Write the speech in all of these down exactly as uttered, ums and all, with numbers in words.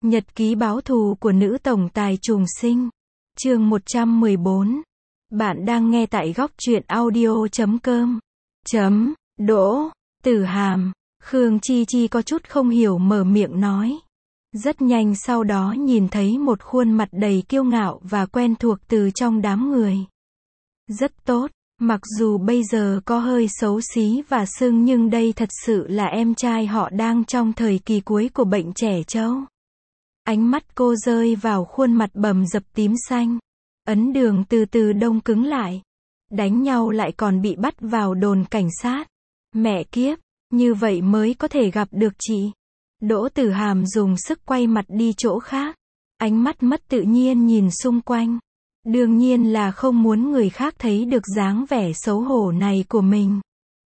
Nhật ký báo thù của nữ tổng tài trùng sinh. Chương một trăm mười bốn. Bạn đang nghe tại góc truyện audio chấm com. Chấm, Đỗ Tử Hàm. Khương Chi Chi có chút không hiểu mở miệng nói. Rất nhanh sau đó nhìn thấy một khuôn mặt đầy kiêu ngạo và quen thuộc từ trong đám người. Rất tốt, mặc dù bây giờ có hơi xấu xí và sưng nhưng đây thật sự là em trai họ đang trong thời kỳ cuối của bệnh trẻ trâu. Ánh mắt cô rơi vào khuôn mặt bầm dập tím xanh. Ấn Đường từ từ đông cứng lại. Đánh nhau lại còn bị bắt vào đồn cảnh sát. Mẹ kiếp, như vậy mới có thể gặp được chị. Đỗ Tử Hàm dùng sức quay mặt đi chỗ khác. Ánh mắt mất tự nhiên nhìn xung quanh. Đương nhiên là không muốn người khác thấy được dáng vẻ xấu hổ này của mình.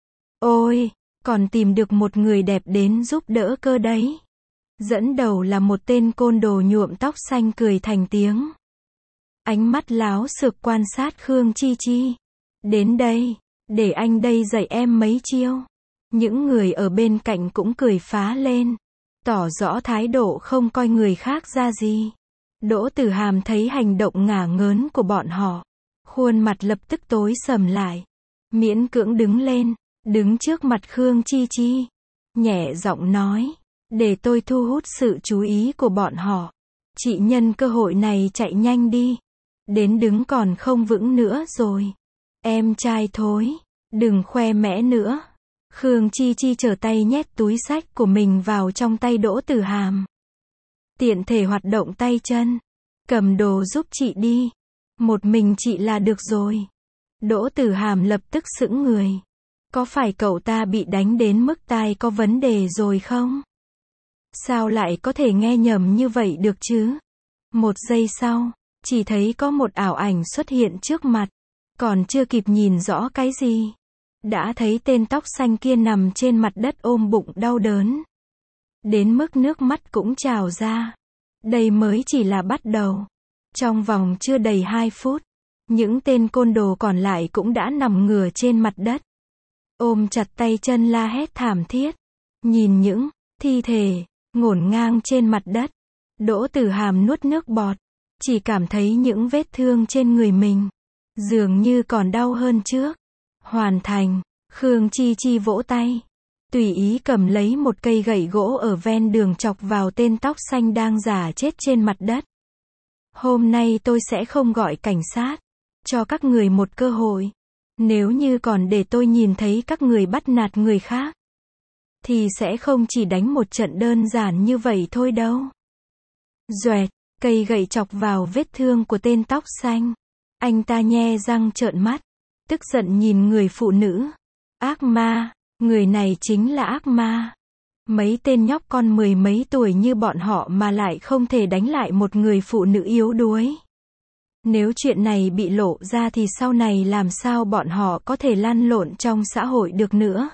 Ôi, còn tìm được một người đẹp đến giúp đỡ cơ đấy. Dẫn đầu là một tên côn đồ nhuộm tóc xanh cười thành tiếng. Ánh mắt láo xược quan sát Khương Chi Chi. Đến đây, để anh đây dạy em mấy chiêu. Những người ở bên cạnh cũng cười phá lên. Tỏ rõ thái độ không coi người khác ra gì. Đỗ Tử Hàm thấy hành động ngả ngớn của bọn họ. Khuôn mặt lập tức tối sầm lại. Miễn cưỡng đứng lên, đứng trước mặt Khương Chi Chi. Nhẹ giọng nói. Để tôi thu hút sự chú ý của bọn họ. Chị nhân cơ hội này chạy nhanh đi. Đến đứng còn không vững nữa rồi. Em trai thối. Đừng khoe mẽ nữa. Khương Chi Chi trở tay nhét túi xách của mình vào trong tay Đỗ Tử Hàm. Tiện thể hoạt động tay chân. Cầm đồ giúp chị đi. Một mình chị là được rồi. Đỗ Tử Hàm lập tức sững người. Có phải cậu ta bị đánh đến mức tai có vấn đề rồi không? Sao lại có thể nghe nhầm như vậy được chứ? Một giây sau, chỉ thấy có một ảo ảnh xuất hiện trước mặt. Còn chưa kịp nhìn rõ cái gì. Đã thấy tên tóc xanh kia nằm trên mặt đất ôm bụng đau đớn. Đến mức nước mắt cũng trào ra. Đây mới chỉ là bắt đầu. Trong vòng chưa đầy hai phút, những tên côn đồ còn lại cũng đã nằm ngửa trên mặt đất. Ôm chặt tay chân la hét thảm thiết. Nhìn những thi thể ngổn ngang trên mặt đất. Đỗ Tử Hàm nuốt nước bọt. Chỉ cảm thấy những vết thương trên người mình dường như còn đau hơn trước. Hoàn thành. Khương Chi Chi vỗ tay. Tùy ý cầm lấy một cây gậy gỗ ở ven đường chọc vào tên tóc xanh đang giả chết trên mặt đất. Hôm nay tôi sẽ không gọi cảnh sát. Cho các người một cơ hội. Nếu như còn để tôi nhìn thấy các người bắt nạt người khác, thì sẽ không chỉ đánh một trận đơn giản như vậy thôi đâu. Doẹt, cây gậy chọc vào vết thương của tên tóc xanh. Anh ta nhe răng trợn mắt. Tức giận nhìn người phụ nữ. Ác ma, người này chính là ác ma. Mấy tên nhóc con mười mấy tuổi như bọn họ mà lại không thể đánh lại một người phụ nữ yếu đuối. Nếu chuyện này bị lộ ra thì sau này làm sao bọn họ có thể lăn lộn trong xã hội được nữa.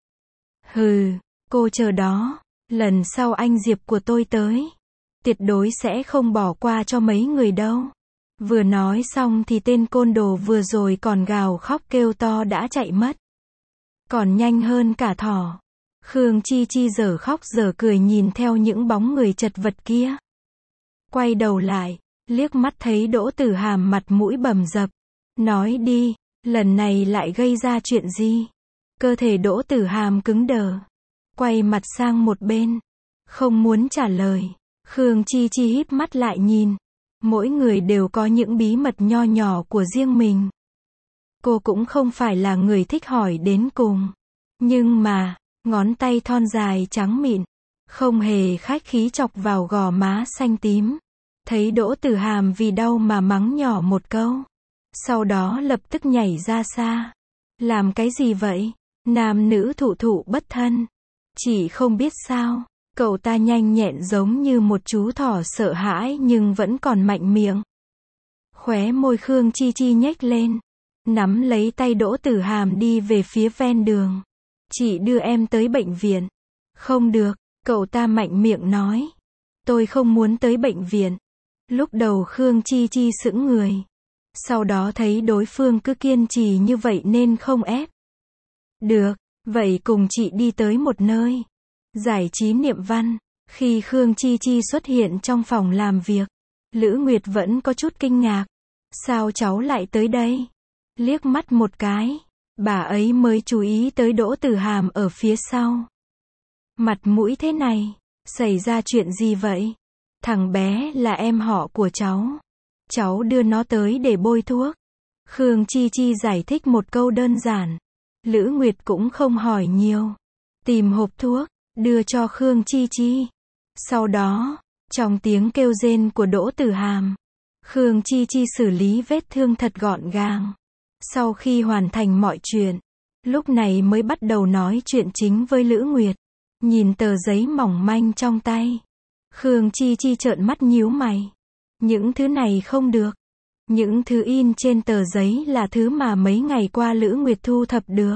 Hừ, cô chờ đó. Lần sau anh Diệp của tôi tới, tuyệt đối sẽ không bỏ qua cho mấy người đâu. Vừa nói xong thì tên côn đồ vừa rồi còn gào khóc kêu to đã chạy mất. Còn nhanh hơn cả thỏ. Khương Chi Chi giờ khóc giờ cười nhìn theo những bóng người chật vật kia. Quay đầu lại, liếc mắt thấy Đỗ Tử Hàm mặt mũi bầm dập. Nói đi, lần này lại gây ra chuyện gì? Cơ thể Đỗ Tử Hàm cứng đờ. Quay mặt sang một bên. Không muốn trả lời. Khương Chi Chi híp mắt lại nhìn. Mỗi người đều có những bí mật nho nhỏ của riêng mình. Cô cũng không phải là người thích hỏi đến cùng. Nhưng mà, ngón tay thon dài trắng mịn, không hề khách khí chọc vào gò má xanh tím. Thấy Đỗ Tử Hàm vì đau mà mắng nhỏ một câu. Sau đó lập tức nhảy ra xa. Làm cái gì vậy? Nam nữ thụ thụ bất thân. Chỉ không biết sao, cậu ta nhanh nhẹn giống như một chú thỏ sợ hãi nhưng vẫn còn mạnh miệng. Khóe môi Khương Chi Chi nhếch lên. Nắm lấy tay Đỗ Tử Hàm đi về phía ven đường. Chị đưa em tới bệnh viện. Không được, cậu ta mạnh miệng nói. Tôi không muốn tới bệnh viện. Lúc đầu Khương Chi Chi sững người. Sau đó thấy đối phương cứ kiên trì như vậy nên không ép. Được, vậy cùng chị đi tới một nơi giải trí niệm văn. Khi Khương Chi Chi xuất hiện trong phòng làm việc, Lữ Nguyệt vẫn có chút kinh ngạc. Sao cháu lại tới đây? Liếc mắt một cái, bà ấy mới chú ý tới Đỗ Tử Hàm ở phía sau. Mặt mũi thế này, xảy ra chuyện gì vậy? Thằng bé là em họ của cháu. Cháu đưa nó tới để bôi thuốc. Khương Chi Chi giải thích một câu đơn giản. Lữ Nguyệt cũng không hỏi nhiều. Tìm hộp thuốc, đưa cho Khương Chi Chi. Sau đó, trong tiếng kêu rên của Đỗ Tử Hàm, Khương Chi Chi xử lý vết thương thật gọn gàng. Sau khi hoàn thành mọi chuyện, lúc này mới bắt đầu nói chuyện chính với Lữ Nguyệt. Nhìn tờ giấy mỏng manh trong tay, Khương Chi Chi trợn mắt nhíu mày. Những thứ này không được. Những thứ in trên tờ giấy là thứ mà mấy ngày qua Lữ Nguyệt thu thập được.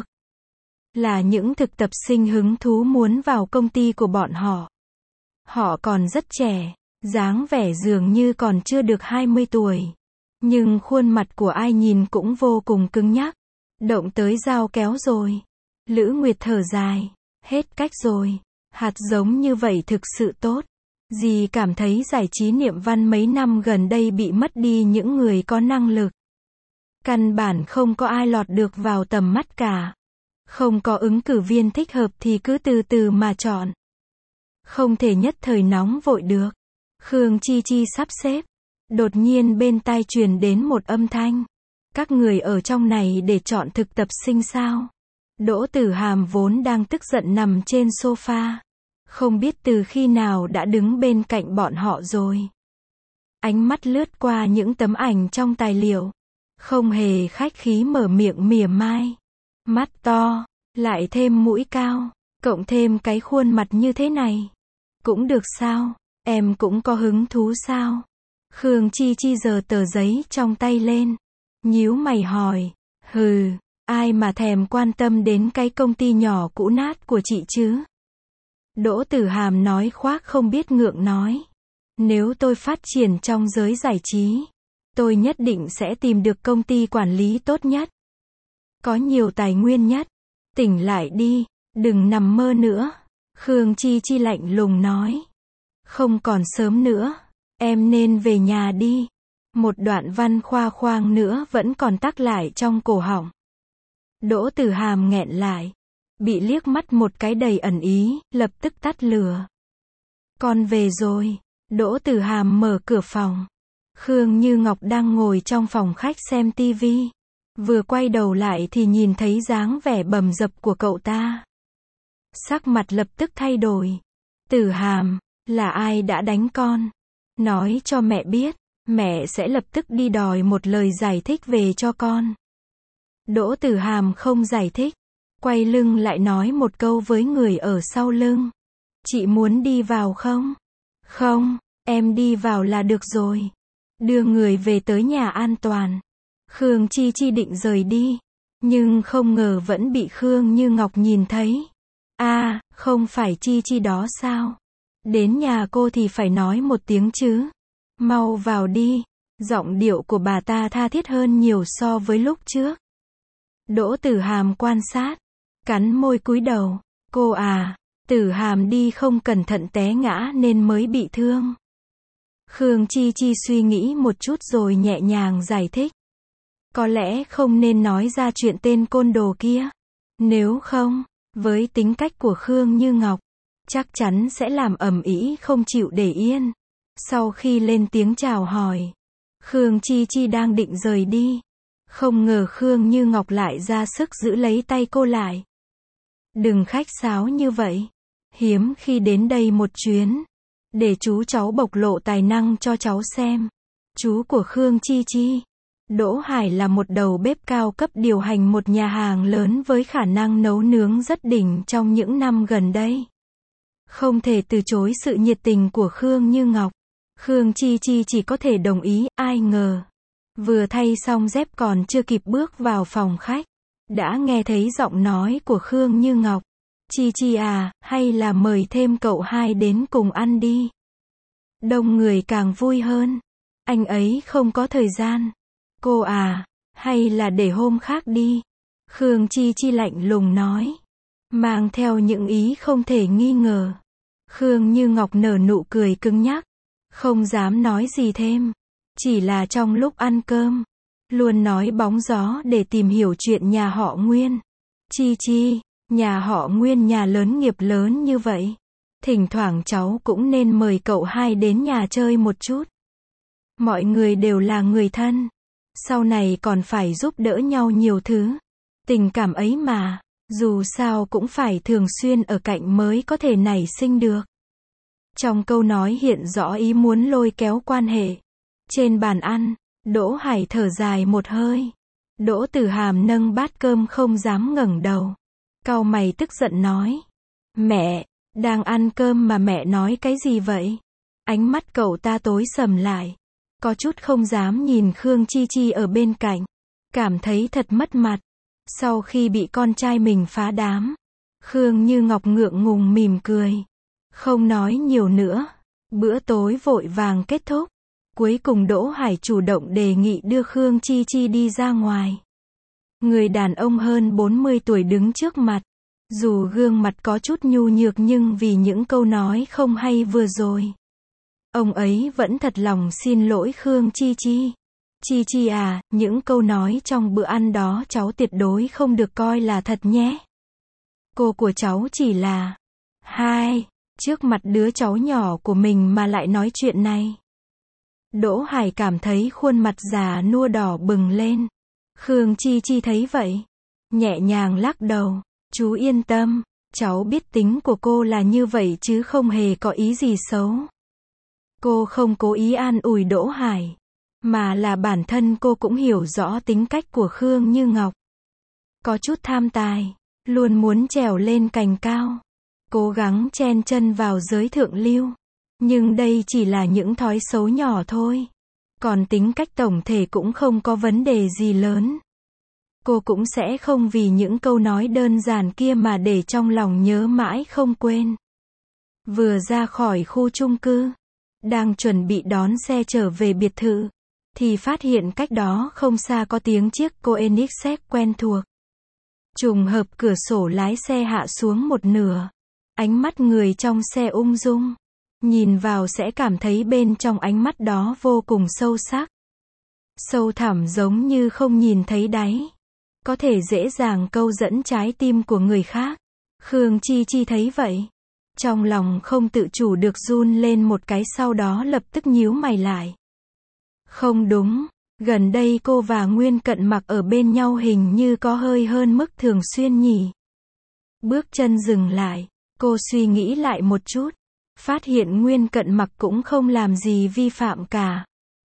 Là những thực tập sinh hứng thú muốn vào công ty của bọn họ. Họ còn rất trẻ, dáng vẻ dường như còn chưa được hai mươi tuổi. Nhưng khuôn mặt của ai nhìn cũng vô cùng cứng nhắc. Động tới dao kéo rồi. Lữ Nguyệt thở dài. Hết cách rồi. Hạt giống như vậy thực sự tốt. Dì cảm thấy giải trí niệm văn mấy năm gần đây bị mất đi những người có năng lực. Căn bản không có ai lọt được vào tầm mắt cả. Không có ứng cử viên thích hợp thì cứ từ từ mà chọn. Không thể nhất thời nóng vội được. Khương Chi Chi sắp xếp. Đột nhiên bên tai truyền đến một âm thanh. Các người ở trong này để chọn thực tập sinh sao? Đỗ Tử Hàm vốn đang tức giận nằm trên sofa. Không biết từ khi nào đã đứng bên cạnh bọn họ rồi. Ánh mắt lướt qua những tấm ảnh trong tài liệu. Không hề khách khí mở miệng mỉa mai. Mắt to, lại thêm mũi cao, cộng thêm cái khuôn mặt như thế này. Cũng được sao? Em cũng có hứng thú sao? Khương Chi Chi giơ tờ giấy trong tay lên. Nhíu mày hỏi. Hừ, ai mà thèm quan tâm đến cái công ty nhỏ cũ nát của chị chứ? Đỗ Tử Hàm nói khoác không biết ngượng nói. Nếu tôi phát triển trong giới giải trí, tôi nhất định sẽ tìm được công ty quản lý tốt nhất. Có nhiều tài nguyên nhất. Tỉnh lại đi, đừng nằm mơ nữa. Khương Chi Chi lạnh lùng nói. Không còn sớm nữa, em nên về nhà đi. Một đoạn văn khoa khoang nữa vẫn còn tắc lại trong cổ họng. Đỗ Tử Hàm nghẹn lại. Bị liếc mắt một cái đầy ẩn ý, lập tức tắt lửa. Con về rồi. Đỗ Tử Hàm mở cửa phòng. Khương Như Ngọc đang ngồi trong phòng khách xem tivi. Vừa quay đầu lại thì nhìn thấy dáng vẻ bầm dập của cậu ta. Sắc mặt lập tức thay đổi. Tử Hàm, là ai đã đánh con? Nói cho mẹ biết, mẹ sẽ lập tức đi đòi một lời giải thích về cho con. Đỗ Tử Hàm không giải thích. Quay lưng lại nói một câu với người ở sau lưng. Chị muốn đi vào không? Không, em đi vào là được rồi. Đưa người về tới nhà an toàn. Khương Chi Chi định rời đi. Nhưng không ngờ vẫn bị Khương Như Ngọc nhìn thấy. À, không phải Chi Chi đó sao? Đến nhà cô thì phải nói một tiếng chứ. Mau vào đi. Giọng điệu của bà ta tha thiết hơn nhiều so với lúc trước. Đỗ Tử Hàm quan sát. Cắn môi cúi đầu. Cô à, Tử Hàm đi không cẩn thận té ngã nên mới bị thương. Khương Chi Chi suy nghĩ một chút rồi nhẹ nhàng giải thích. Có lẽ không nên nói ra chuyện tên côn đồ kia. Nếu không, với tính cách của Khương Như Ngọc, chắc chắn sẽ làm ầm ĩ không chịu để yên. Sau khi lên tiếng chào hỏi, Khương Chi Chi đang định rời đi. Không ngờ Khương Như Ngọc lại ra sức giữ lấy tay cô lại. Đừng khách sáo như vậy. Hiếm khi đến đây một chuyến. Để chú cháu bộc lộ tài năng cho cháu xem. Chú của Khương Chi Chi, Đỗ Hải là một đầu bếp cao cấp điều hành một nhà hàng lớn với khả năng nấu nướng rất đỉnh trong những năm gần đây. Không thể từ chối sự nhiệt tình của Khương Như Ngọc. Khương Chi Chi chỉ có thể đồng ý, ai ngờ. Vừa thay xong dép còn chưa kịp bước vào phòng khách. Đã nghe thấy giọng nói của Khương Như Ngọc. Chi Chi à, hay là mời thêm cậu hai đến cùng ăn đi. Đông người càng vui hơn. Anh ấy không có thời gian. Cô à, hay là để hôm khác đi. Khương Chi Chi lạnh lùng nói. Mang theo những ý không thể nghi ngờ. Khương Như Ngọc nở nụ cười cứng nhắc, không dám nói gì thêm. Chỉ là trong lúc ăn cơm, luôn nói bóng gió để tìm hiểu chuyện nhà họ Nguyên. Chi Chi, nhà họ Nguyên nhà lớn nghiệp lớn như vậy. Thỉnh thoảng cháu cũng nên mời cậu hai đến nhà chơi một chút. Mọi người đều là người thân. Sau này còn phải giúp đỡ nhau nhiều thứ. Tình cảm ấy mà, dù sao cũng phải thường xuyên ở cạnh mới có thể nảy sinh được. Trong câu nói hiện rõ ý muốn lôi kéo quan hệ. Trên bàn ăn, Đỗ Hải thở dài một hơi. Đỗ Tử Hàm nâng bát cơm không dám ngẩng đầu. Cau mày tức giận nói. Mẹ, đang ăn cơm mà mẹ nói cái gì vậy? Ánh mắt cậu ta tối sầm lại. Có chút không dám nhìn Khương Chi Chi ở bên cạnh. Cảm thấy thật mất mặt. Sau khi bị con trai mình phá đám, Khương Như Ngọc ngượng ngùng mỉm cười. Không nói nhiều nữa. Bữa tối vội vàng kết thúc. Cuối cùng Đỗ Hải chủ động đề nghị đưa Khương Chi Chi đi ra ngoài. Người đàn ông hơn bốn mươi tuổi đứng trước mặt. Dù gương mặt có chút nhu nhược nhưng vì những câu nói không hay vừa rồi, ông ấy vẫn thật lòng xin lỗi Khương Chi Chi. Chi Chi à, những câu nói trong bữa ăn đó cháu tuyệt đối không được coi là thật nhé. Cô của cháu chỉ là hai, trước mặt đứa cháu nhỏ của mình mà lại nói chuyện này. Đỗ Hải cảm thấy khuôn mặt già nua đỏ bừng lên. Khương Chi Chi thấy vậy, nhẹ nhàng lắc đầu. Chú yên tâm, cháu biết tính của cô là như vậy chứ không hề có ý gì xấu. Cô không cố ý an ủi Đỗ Hải, mà là bản thân cô cũng hiểu rõ tính cách của Khương Như Ngọc. Có chút tham tài, luôn muốn trèo lên cành cao, cố gắng chen chân vào giới thượng lưu. Nhưng đây chỉ là những thói xấu nhỏ thôi. Còn tính cách tổng thể cũng không có vấn đề gì lớn. Cô cũng sẽ không vì những câu nói đơn giản kia mà để trong lòng nhớ mãi không quên. Vừa ra khỏi khu chung cư, đang chuẩn bị đón xe trở về biệt thự, thì phát hiện cách đó không xa có tiếng chiếc Koenigsegg quen thuộc. Trùng hợp cửa sổ lái xe hạ xuống một nửa. Ánh mắt người trong xe ung dung. Nhìn vào sẽ cảm thấy bên trong ánh mắt đó vô cùng sâu sắc. Sâu thẳm giống như không nhìn thấy đáy. Có thể dễ dàng câu dẫn trái tim của người khác. Khương Chi Chi thấy vậy, trong lòng không tự chủ được run lên một cái, sau đó lập tức nhíu mày lại. Không đúng, gần đây cô và Nguyên Cận Mặc ở bên nhau hình như có hơi hơn mức thường xuyên nhỉ. Bước chân dừng lại, cô suy nghĩ lại một chút, phát hiện Nguyên Cận Mặc cũng không làm gì vi phạm cả.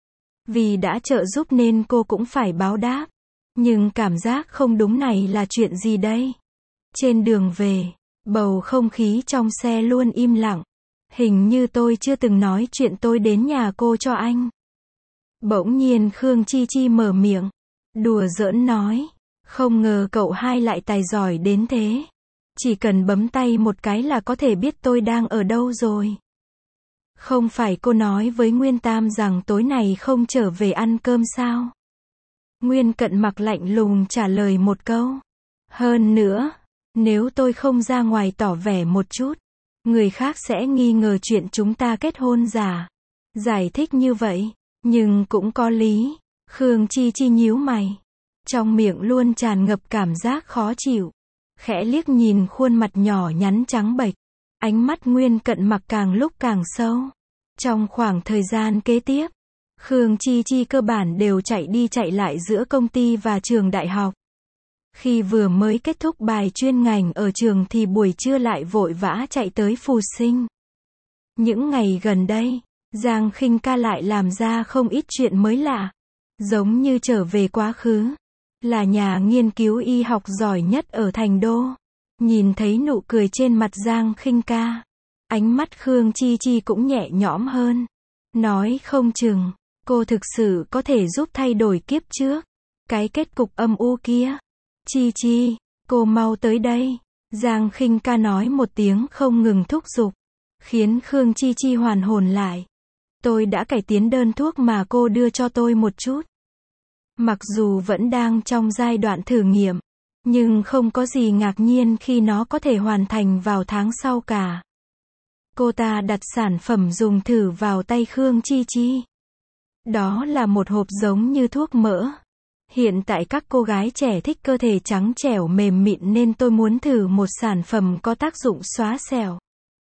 Vì đã trợ giúp nên cô cũng phải báo đáp. Nhưng cảm giác không đúng này là chuyện gì đây? Trên đường về, bầu không khí trong xe luôn im lặng. Hình như tôi chưa từng nói chuyện tôi đến nhà cô cho anh. Bỗng nhiên Khương Chi Chi mở miệng, đùa giỡn nói, không ngờ cậu hai lại tài giỏi đến thế. Chỉ cần bấm tay một cái là có thể biết tôi đang ở đâu rồi. Không phải cô nói với Nguyên Tam rằng tối này không trở về ăn cơm sao? Nguyên Cận Mặc lạnh lùng trả lời một câu. Hơn nữa, nếu tôi không ra ngoài tỏ vẻ một chút, người khác sẽ nghi ngờ chuyện chúng ta kết hôn giả. Giải thích như vậy, nhưng cũng có lý. Khương Chi Chi nhíu mày. Trong miệng luôn tràn ngập cảm giác khó chịu. Khẽ liếc nhìn khuôn mặt nhỏ nhắn trắng bệch. Ánh mắt Nguyên Cận Mặc càng lúc càng sâu. Trong khoảng thời gian kế tiếp, Khương Chi Chi cơ bản đều chạy đi chạy lại giữa công ty và trường đại học. Khi vừa mới kết thúc bài chuyên ngành ở trường thì buổi trưa lại vội vã chạy tới Phù Sinh. Những ngày gần đây, Giang Khinh Ca lại làm ra không ít chuyện mới lạ. Giống như trở về quá khứ. Là nhà nghiên cứu y học giỏi nhất ở Thành Đô. Nhìn thấy nụ cười trên mặt Giang Khinh Ca, ánh mắt Khương Chi Chi cũng nhẹ nhõm hơn. Nói không chừng, cô thực sự có thể giúp thay đổi kiếp trước. Cái kết cục âm u kia. Chi Chi, cô mau tới đây. Giang Khinh Ca nói một tiếng không ngừng thúc giục. Khiến Khương Chi Chi hoàn hồn lại. Tôi đã cải tiến đơn thuốc mà cô đưa cho tôi một chút. Mặc dù vẫn đang trong giai đoạn thử nghiệm, nhưng không có gì ngạc nhiên khi nó có thể hoàn thành vào tháng sau cả. Cô ta đặt sản phẩm dùng thử vào tay Khương Chi Chi. Đó là một hộp giống như thuốc mỡ. Hiện tại các cô gái trẻ thích cơ thể trắng trẻo mềm mịn nên tôi muốn thử một sản phẩm có tác dụng xóa sẹo.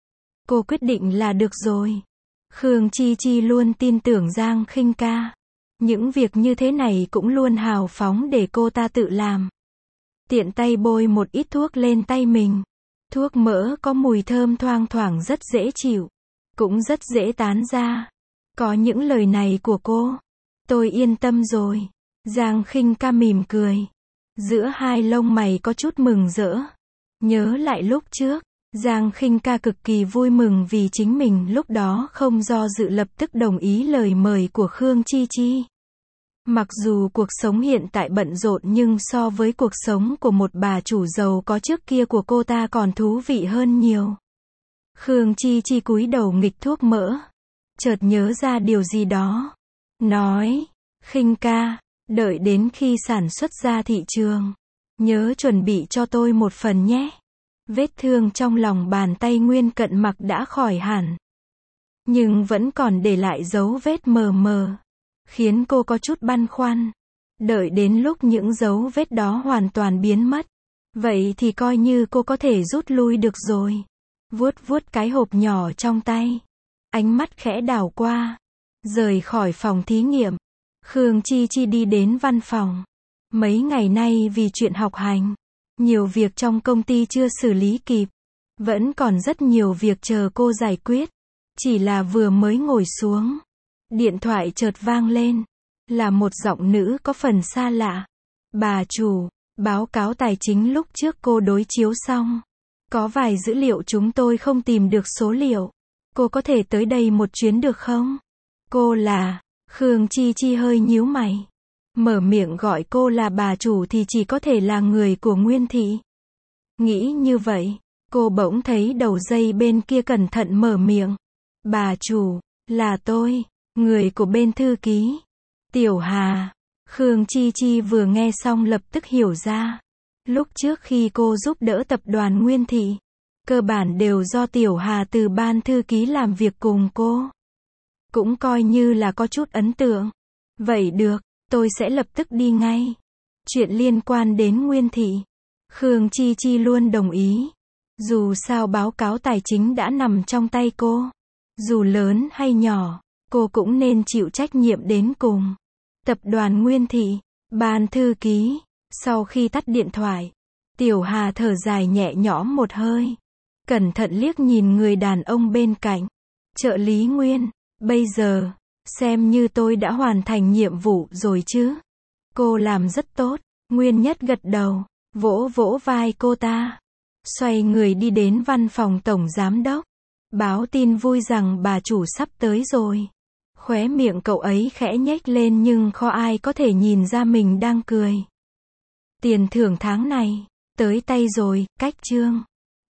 Cô quyết định là được rồi. Khương Chi Chi luôn tin tưởng Giang Khinh Ca. Những việc như thế này cũng luôn hào phóng để cô ta tự làm. Tiện tay bôi một ít thuốc lên tay mình. Thuốc mỡ có mùi thơm thoang thoảng rất dễ chịu. Cũng rất dễ tán ra. Có những lời này của cô, tôi yên tâm rồi. Giang Khinh Ca mỉm cười. Giữa hai lông mày có chút mừng rỡ. Nhớ lại lúc trước, Giang Khinh Ca cực kỳ vui mừng vì chính mình lúc đó không do dự lập tức đồng ý lời mời của Khương Chi Chi. Mặc dù cuộc sống hiện tại bận rộn nhưng so với cuộc sống của một bà chủ giàu có trước kia của cô ta còn thú vị hơn nhiều. Khương Chi Chi cúi đầu nghịch thuốc mỡ. Chợt nhớ ra điều gì đó. Nói, Khinh Ca, đợi đến khi sản xuất ra thị trường, nhớ chuẩn bị cho tôi một phần nhé. Vết thương trong lòng bàn tay Nguyên Cận Mặc đã khỏi hẳn. Nhưng vẫn còn để lại dấu vết mờ mờ. Khiến cô có chút băn khoăn. Đợi đến lúc những dấu vết đó hoàn toàn biến mất. Vậy thì coi như cô có thể rút lui được rồi. Vuốt vuốt cái hộp nhỏ trong tay. Ánh mắt khẽ đảo qua. Rời khỏi phòng thí nghiệm. Khương Chi Chi đi đến văn phòng. Mấy ngày nay vì chuyện học hành, nhiều việc trong công ty chưa xử lý kịp. Vẫn còn rất nhiều việc chờ cô giải quyết. Chỉ là vừa mới ngồi xuống, điện thoại chợt vang lên. Là một giọng nữ có phần xa lạ. Bà chủ, báo cáo tài chính lúc trước cô đối chiếu xong. Có vài dữ liệu chúng tôi không tìm được số liệu. Cô có thể tới đây một chuyến được không? Cô là... Khương Chi Chi hơi nhíu mày. Mở miệng gọi cô là bà chủ thì chỉ có thể là người của Nguyên Thị. Nghĩ như vậy, cô bỗng thấy đầu dây bên kia cẩn thận mở miệng. Bà chủ, là tôi, người của bên thư ký. Tiểu Hà. Khương Chi Chi vừa nghe xong lập tức hiểu ra. Lúc trước khi cô giúp đỡ tập đoàn Nguyên Thị, cơ bản đều do Tiểu Hà từ ban thư ký làm việc cùng cô. Cũng coi như là có chút ấn tượng. Vậy được, tôi sẽ lập tức đi ngay. Chuyện liên quan đến Nguyên Thị, Khương Chi Chi luôn đồng ý. Dù sao báo cáo tài chính đã nằm trong tay cô. Dù lớn hay nhỏ, cô cũng nên chịu trách nhiệm đến cùng. Tập đoàn Nguyên Thị, ban thư ký. Sau khi tắt điện thoại, Tiểu Hà thở dài nhẹ nhõm một hơi. Cẩn thận liếc nhìn người đàn ông bên cạnh. Trợ lý Nguyên, bây giờ, xem như tôi đã hoàn thành nhiệm vụ rồi chứ. Cô làm rất tốt. Nguyên Nhất gật đầu, vỗ vỗ vai cô ta. Xoay người đi đến văn phòng tổng giám đốc. Báo tin vui rằng bà chủ sắp tới rồi. Khóe miệng cậu ấy khẽ nhếch lên nhưng khó ai có thể nhìn ra mình đang cười. Tiền thưởng tháng này, tới tay rồi, cách chương.